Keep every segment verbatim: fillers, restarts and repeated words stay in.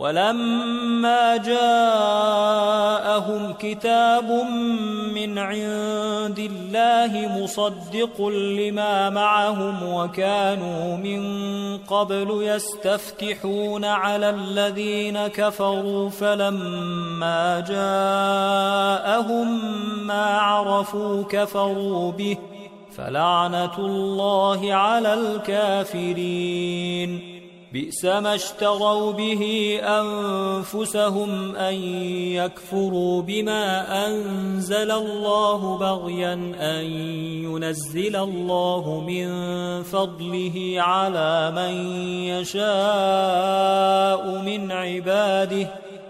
ولما جاءهم كتاب من عند الله مصدق لما معهم وكانوا من قبل يستفتحون على الذين كفروا فلما جاءهم ما عرفوا كفروا به فلعنة الله على الكافرين. بئس ما اشتروا به أنفسهم أن يكفروا بما أنزل الله بغيا أن ينزل الله من فضله على من يشاء من عباده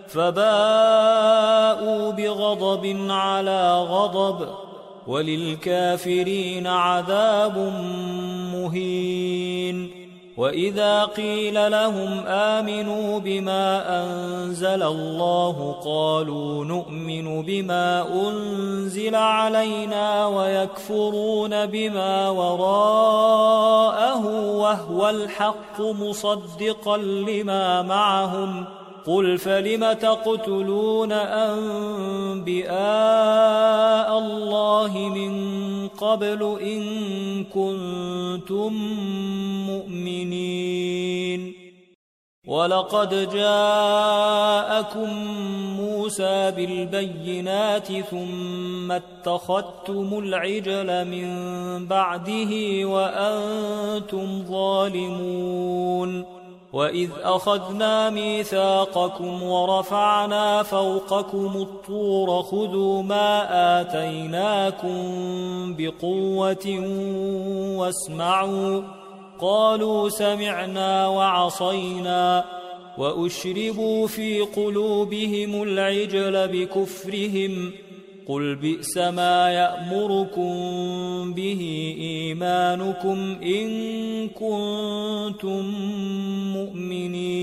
فباءوا بغضب على غضب وللكافرين عذاب مهين. وإذا قيل لهم آمنوا بما أنزل الله قالوا نؤمن بما أنزل علينا ويكفرون بما وراءه وهو الحق مصدقا لما معهم قل فلم تقتلون أنبياء الله من قبل إن كنتم مؤمنين. ولقد جاءكم موسى بالبينات ثم اتخذتم العجل من بعده وأنتم ظالمون. وإذ أخذنا ميثاقكم ورفعنا فوقكم الطور خذوا ما آتيناكم بقوة واسمعوا قالوا سمعنا وعصينا وأشربوا في قلوبهم العجل بكفرهم قل بئس ما يأمركم به إيمانكم إن كنتم مؤمنين.